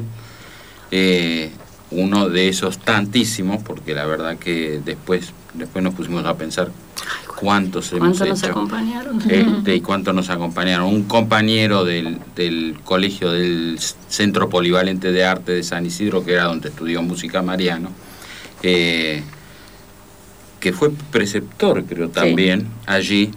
H: uno de esos tantísimos, porque la verdad que después nos pusimos a pensar cuántos hemos hecho. ¿Cuántos nos acompañaron? Y cuántos nos acompañaron. Un compañero del colegio del Centro Polivalente de Arte de San Isidro, que era donde estudió música Mariano, que fue preceptor, creo, también, allí,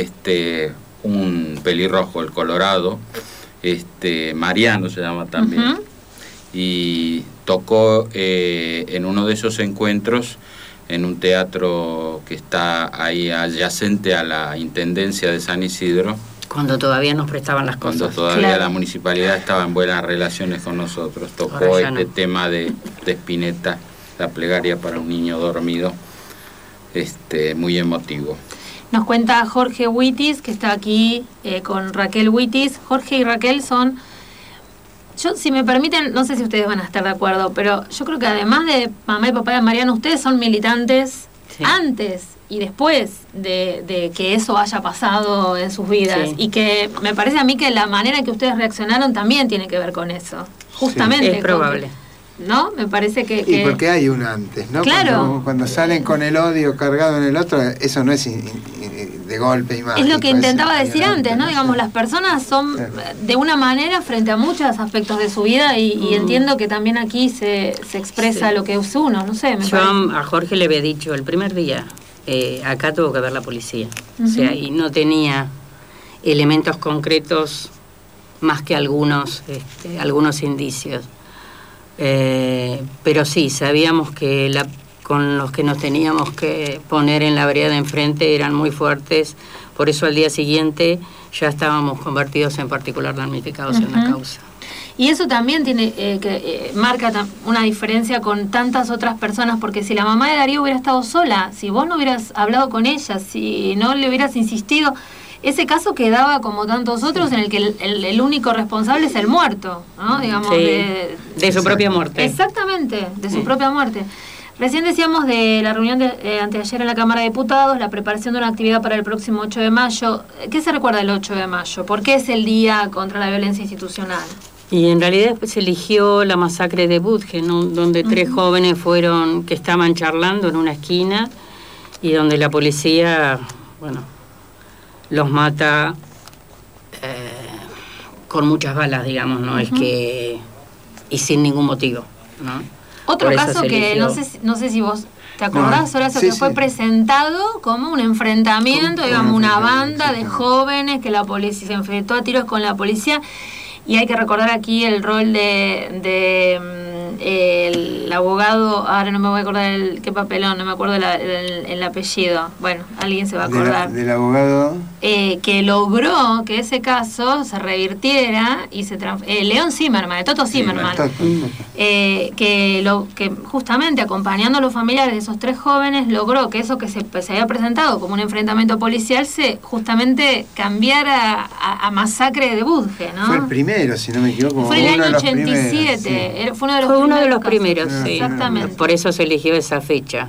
H: un pelirrojo, el Colorado, Mariano se llama también, y tocó en uno de esos encuentros en un teatro que está ahí adyacente a la Intendencia de San Isidro.
F: Cuando todavía nos prestaban las cosas.
H: Cuando todavía la municipalidad estaba en buenas relaciones con nosotros. Tocó tema de Spinetta, la plegaria para un niño dormido, muy emotivo.
C: Nos cuenta Jorge Huitis, que está aquí con Raquel Huitis. Jorge y Raquel son... Yo, si me permiten, no sé si ustedes van a estar de acuerdo, pero yo creo que además de mamá y papá de Mariano, ustedes son militantes antes y después de que eso haya pasado en sus vidas. Sí. Y que me parece a mí que la manera en que ustedes reaccionaron también tiene que ver con eso. Justamente.
F: Sí, es probable.
C: ¿No? Me parece que...
D: Y porque hay un antes, ¿no?
C: Claro.
D: Cuando salen con el odio cargado en el otro, eso no es de golpe y mágico.
C: Es lo que intentaba decir antes, ¿no? Digamos, las personas son de una manera frente a muchos aspectos de su vida y entiendo que también aquí se expresa lo que es uno, no sé.
F: Yo a Jorge le había dicho el primer día, acá tuvo que ver la policía. O sea, y no tenía elementos concretos más que algunos indicios. Pero sí, sabíamos que con los que nos teníamos que poner en la vereda de enfrente eran muy fuertes, por eso al día siguiente ya estábamos convertidos en particular damnificados en la causa.
C: Y eso también tiene marca una diferencia con tantas otras personas, porque si la mamá de Darío hubiera estado sola, si vos no hubieras hablado con ella, si no le hubieras insistido, ese caso quedaba como tantos otros en el que el único responsable es el muerto, ¿no? Digamos,
F: de su propia muerte.
C: Exactamente, de su propia muerte. Recién decíamos de la reunión de anteayer en la Cámara de Diputados, la preparación de una actividad para el próximo 8 de mayo. ¿Qué se recuerda del 8 de mayo? ¿Por qué es el Día contra la Violencia Institucional?
F: Y en realidad se eligió la masacre de Budge, ¿no? Donde 3 jóvenes que estaban charlando en una esquina y donde la policía, los mata con muchas balas, digamos, ¿no? Es que... y sin ningún motivo, ¿no?
C: Otro caso que no sé si vos te acordás, Horacio, que fue presentado como un enfrentamiento, digamos, una banda de jóvenes que la policía se enfrentó a tiros con la policía. Y hay que recordar aquí el rol el abogado, ahora no me voy a acordar qué papelón, no me acuerdo el apellido, bueno, alguien se va a acordar.
D: Del abogado.
C: Que logró que ese caso se revirtiera y León Zimmerman, el Toto Zimmerman, que justamente acompañando a los familiares de esos 3 jóvenes logró que eso que se había presentado como un enfrentamiento policial se justamente cambiara a masacre de Budge, ¿no?
D: Fue el primero, si no me equivoco.
C: Fue el año 87,
F: fue uno de los primeros, sí.
C: Exactamente.
F: Por eso se eligió esa fecha.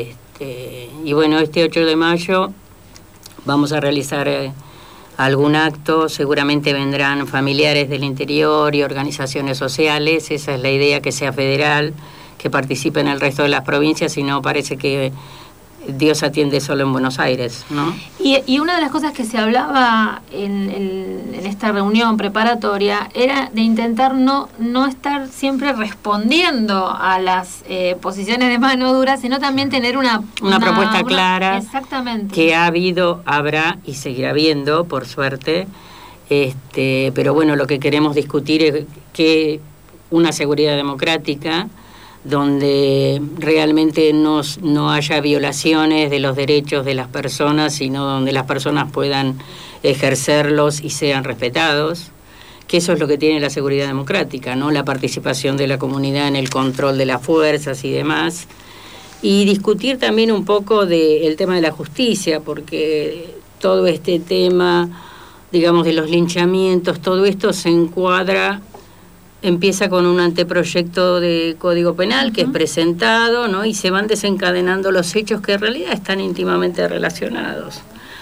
F: Y bueno, este 8 de mayo vamos a realizar algún acto, seguramente vendrán familiares del interior y organizaciones sociales, esa es la idea, que sea federal, que participe en el resto de las provincias, y no parece que Dios atiende solo en Buenos Aires, ¿no?
C: Y una de las cosas que se hablaba en esta reunión preparatoria era de intentar no estar siempre respondiendo a las posiciones de mano dura, sino también tener una
F: propuesta clara.
C: Exactamente.
F: Que ha habido, habrá y seguirá habiendo, por suerte. Pero bueno, lo que queremos discutir es que una seguridad democrática donde realmente no haya violaciones de los derechos de las personas, sino donde las personas puedan ejercerlos y sean respetados, que eso es lo que tiene la seguridad democrática, ¿no? La participación de la comunidad en el control de las fuerzas y demás. Y discutir también un poco del tema de la justicia, porque todo este tema, digamos, de los linchamientos, todo esto se encuadra. Empieza con un anteproyecto de Código Penal que es presentado, ¿no? Y se van desencadenando los hechos que en realidad están íntimamente relacionados.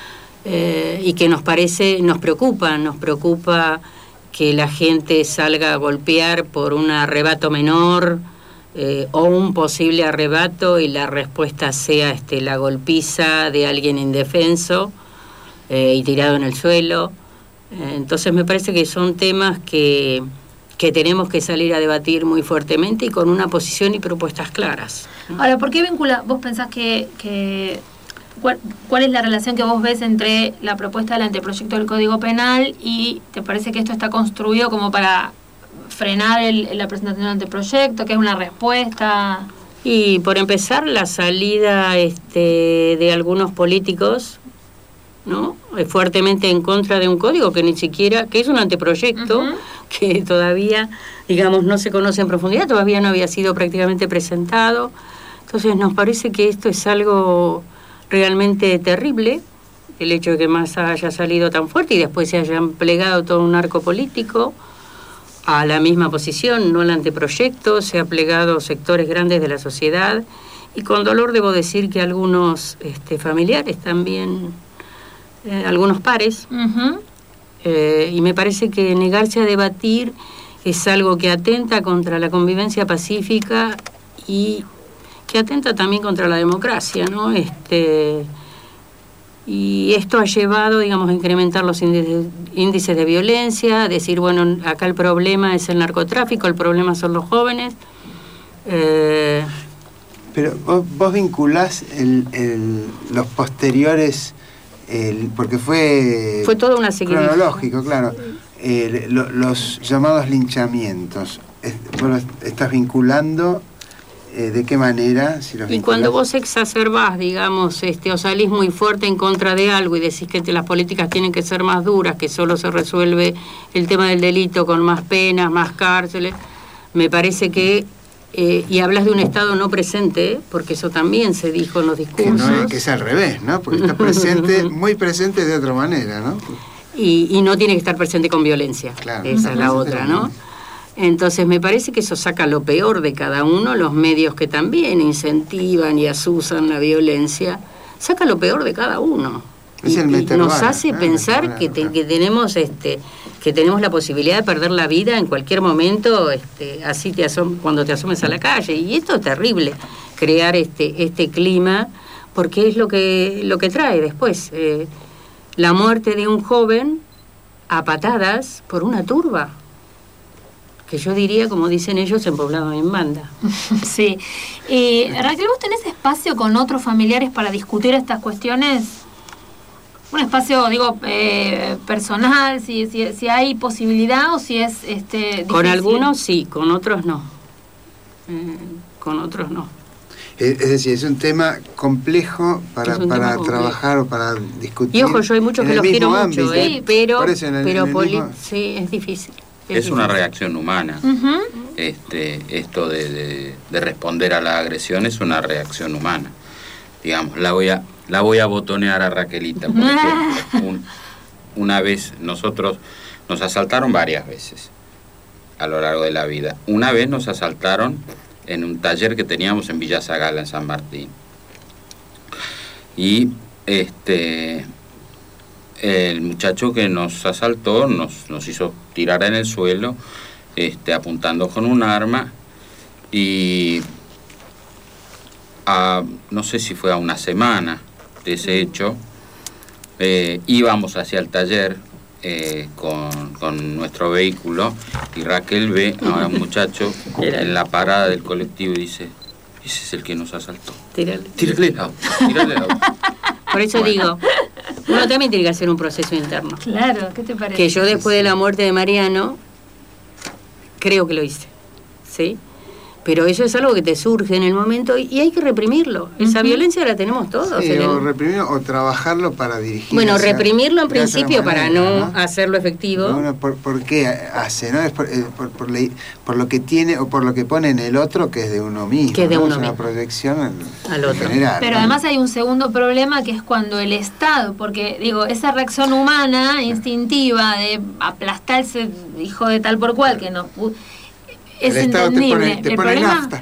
F: Y que nos preocupa que la gente salga a golpear por un arrebato menor o un posible arrebato y la respuesta sea la golpiza de alguien indefenso y tirado en el suelo. Entonces me parece que son temas que tenemos que salir a debatir muy fuertemente y con una posición y propuestas claras, ¿no?
C: Ahora, ¿por qué vos pensás cuál es la relación que vos ves entre la propuesta del anteproyecto del Código Penal y te parece que esto está construido como para frenar la presentación del anteproyecto, que es una respuesta?
F: Y por empezar, la salida de algunos políticos, ¿no? Fuertemente en contra de un código que ni siquiera, que es un anteproyecto, que todavía, digamos, no se conoce en profundidad, todavía no había sido prácticamente presentado. Entonces nos parece que esto es algo realmente terrible, el hecho de que Massa haya salido tan fuerte y después se hayan plegado todo un arco político a la misma posición, no al anteproyecto, se ha plegado sectores grandes de la sociedad, y con dolor debo decir que algunos familiares también, algunos pares, y me parece que negarse a debatir es algo que atenta contra la convivencia pacífica y que atenta también contra la democracia, ¿no? Y esto ha llevado, digamos, a incrementar los índices de violencia, a decir, bueno, acá el problema es el narcotráfico, el problema son los jóvenes.
D: Pero vos vinculás los posteriores, porque fue
F: toda una serie
D: cronológico, claro, los llamados linchamientos. Vos estás vinculando. ¿De qué manera?
F: Y cuando vos exacerbás, digamos, o salís muy fuerte en contra de algo y decís que las políticas tienen que ser más duras, que solo se resuelve el tema del delito con más penas, más cárceles, me parece que, y hablas de un Estado no presente, porque eso también se dijo en los discursos.
D: Que es al revés, ¿no? Porque está presente, muy presente de otra manera, ¿no?
F: Y no tiene que estar presente con violencia,
D: claro,
F: esa es la otra, ¿no? Entonces me parece que eso saca lo peor de cada uno, los medios que también incentivan y asusan la violencia, saca lo peor de cada uno. nos hace pensar que tenemos que tenemos la posibilidad de perder la vida en cualquier momento, así cuando te asomes a la calle. Y esto es terrible, crear este clima, porque es lo que trae después la muerte de un joven a patadas por una turba, que yo diría, como dicen ellos, en Poblado en banda.
C: Sí. Raquel, ¿vos tenés espacio con otros familiares para discutir estas cuestiones? Un espacio, digo, personal, si hay posibilidad o si es difícil.
F: Con algunos sí, con otros no. Con otros no.
D: Es decir, es un tema complejo para trabajar o para discutir.
F: Y ojo, yo hay muchos que los quiero mucho, pero sí, es difícil.
H: Es una reacción humana. Esto de responder a la agresión es una reacción humana. Digamos, la voy a botonear a Raquelita. Por ejemplo, una vez nosotros nos asaltaron varias veces a lo largo de la vida. Una vez nos asaltaron en un taller que teníamos en Villa Zagala, en San Martín. Y el muchacho que nos asaltó nos hizo tirar en el suelo, apuntando con un arma, y no sé si fue a una semana de ese hecho, íbamos hacia el taller con nuestro vehículo, y Raquel ve a un muchacho en la parada del colectivo y dice: ese es el que nos asaltó. Tírale el auto.
F: Por eso digo, uno también tiene que hacer un proceso interno.
C: Claro, ¿qué te parece?
F: Que yo después de la muerte de Mariano, creo que lo hice, ¿sí? Pero eso es algo que te surge en el momento y hay que reprimirlo. Esa violencia la tenemos todos.
D: Sí, o reprimirlo o trabajarlo para dirigir.
F: Bueno, reprimirlo en principio para no hacerlo efectivo.
D: Bueno, ¿por qué hace? ¿No? Es por lo que tiene o por lo que pone en el otro, que es de uno mismo.
F: Que es de uno mismo.
D: Una proyección
F: al otro.
D: General,
C: pero además hay un segundo problema, que es cuando el Estado, porque digo, esa reacción humana, instintiva, de aplastarse hijo de tal por cual, que nos... Es
D: el Estado
C: entendible.
D: Te pone nafta,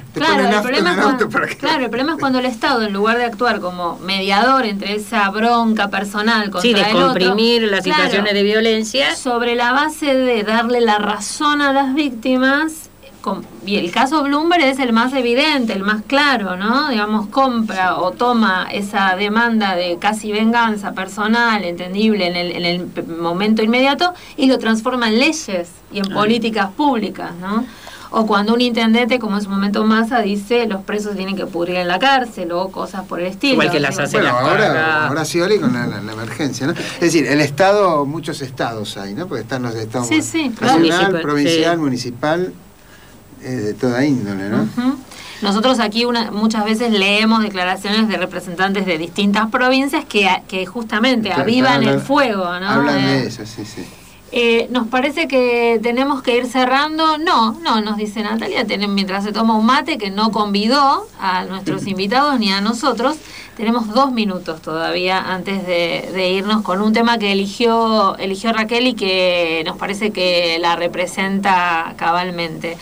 C: el problema es cuando el Estado, en lugar de actuar como mediador entre esa bronca personal contra el otro,
F: descomprimir las situaciones de violencia,
C: sobre la base de darle la razón a las víctimas, y el caso Bloomberg es el más evidente, el más claro, ¿no? Digamos, compra o toma esa demanda de casi venganza personal, entendible en el momento inmediato, y lo transforma en leyes y en políticas públicas, ¿no? O cuando un intendente, como en su momento Massa, dice los presos tienen que pudrir en la cárcel o cosas por el estilo.
F: Igual que las hace
D: ahora sí, con la emergencia, ¿no? Es decir, el Estado, muchos estados hay, ¿no? Porque están los estados nacional, provincial, municipal, de toda índole, ¿no?
C: Nosotros aquí muchas veces leemos declaraciones de representantes de distintas provincias que justamente avivan el fuego, ¿no?
D: Hablan de eso, sí.
C: Nos parece que tenemos que ir cerrando. No, nos dice Natalia, mientras se toma un mate, que no convidó a nuestros invitados ni a nosotros. Tenemos 2 minutos todavía antes de irnos con un tema que eligió Raquel y que nos parece que la representa cabalmente.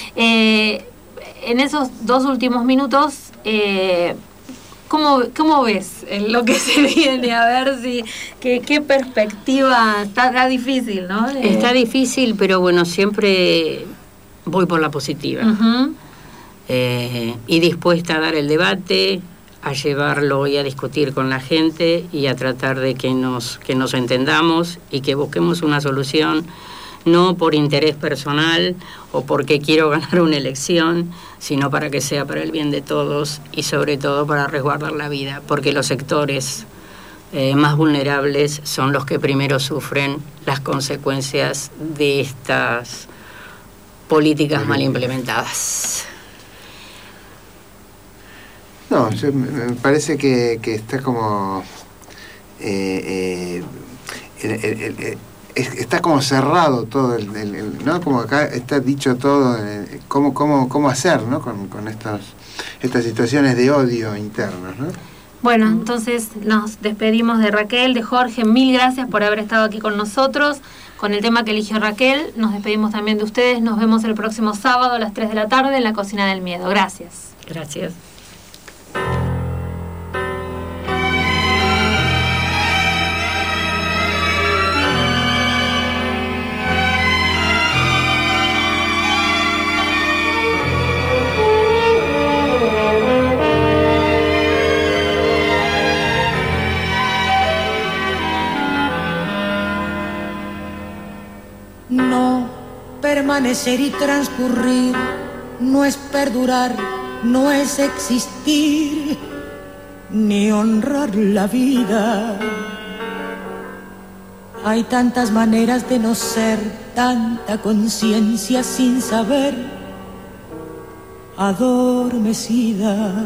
C: En esos 2 últimos minutos, ¿cómo ves lo que se viene? A ver qué perspectiva. Está difícil, ¿no?
F: Está difícil, pero bueno, siempre voy por la positiva. Y dispuesta a dar el debate, a llevarlo y a discutir con la gente y a tratar de que nos entendamos y que busquemos una solución, no por interés personal o porque quiero ganar una elección, sino para que sea para el bien de todos y sobre todo para resguardar la vida, porque los sectores más vulnerables son los que primero sufren las consecuencias de estas políticas mal implementadas.
D: No, me parece que está como... está como cerrado todo, ¿no? Como acá está dicho todo, cómo hacer, ¿no? Con estas situaciones de odio internas, ¿no?
C: Bueno, entonces nos despedimos de Raquel, de Jorge. 1000 gracias por haber estado aquí con nosotros con el tema que eligió Raquel. Nos despedimos también de ustedes. Nos vemos el próximo sábado a las 3 de la tarde en la Cocina del Miedo. Gracias.
F: Gracias.
I: permanecer y transcurrir, no es perdurar, no es existir, ni honrar la vida. Hay tantas maneras de no ser, tanta conciencia sin saber, adormecida.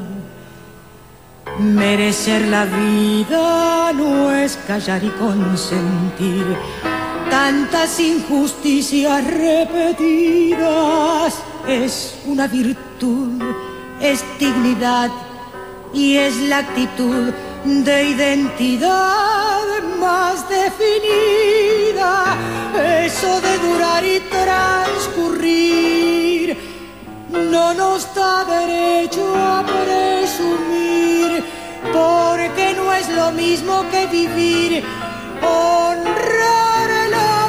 I: Merecer la vida no es callar y consentir tantas injusticias repetidas. Es una virtud, es dignidad y es la actitud de identidad más definida. Eso de durar y transcurrir no nos da derecho a presumir, porque no es lo mismo que vivir, honrar la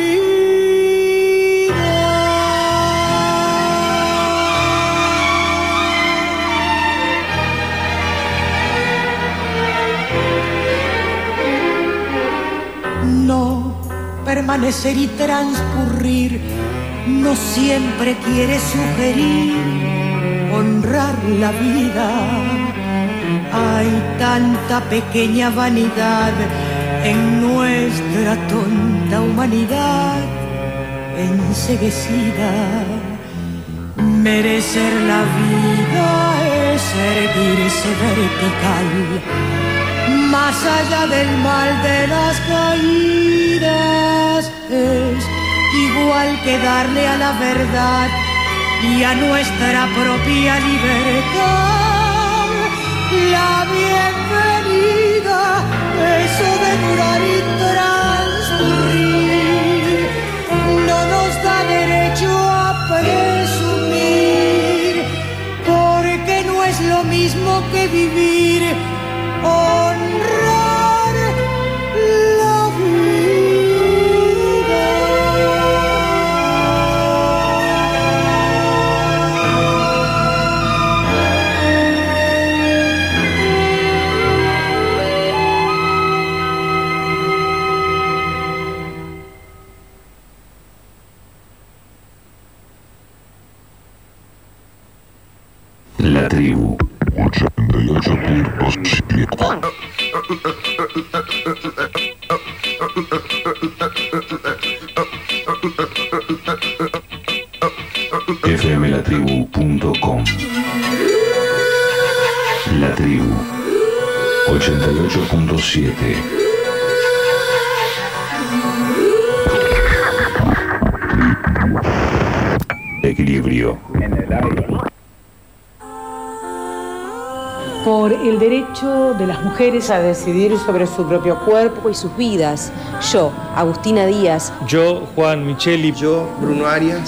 I: vida. No permanecer y transcurrir no siempre quiere sugerir honrar la vida. Hay tanta pequeña vanidad en nuestra tonta humanidad enceguecida. Merecer la vida es erguirse vertical, más allá del mal de las caídas. Es igual que darle a la verdad y a nuestra propia libertad la bienvenida. Eso de durar y transcurrir no nos da derecho a presumir, porque no es lo mismo que vivir, honrar la vida.
B: La tribu 88.7. fmlatribu.com. La tribu 88.7. Equilibrio en el aire.
J: Por el derecho de las mujeres a decidir sobre su propio cuerpo y sus vidas. Yo, Agustina Díaz.
K: Yo, Juan Micheli.
D: Yo, Bruno Arias.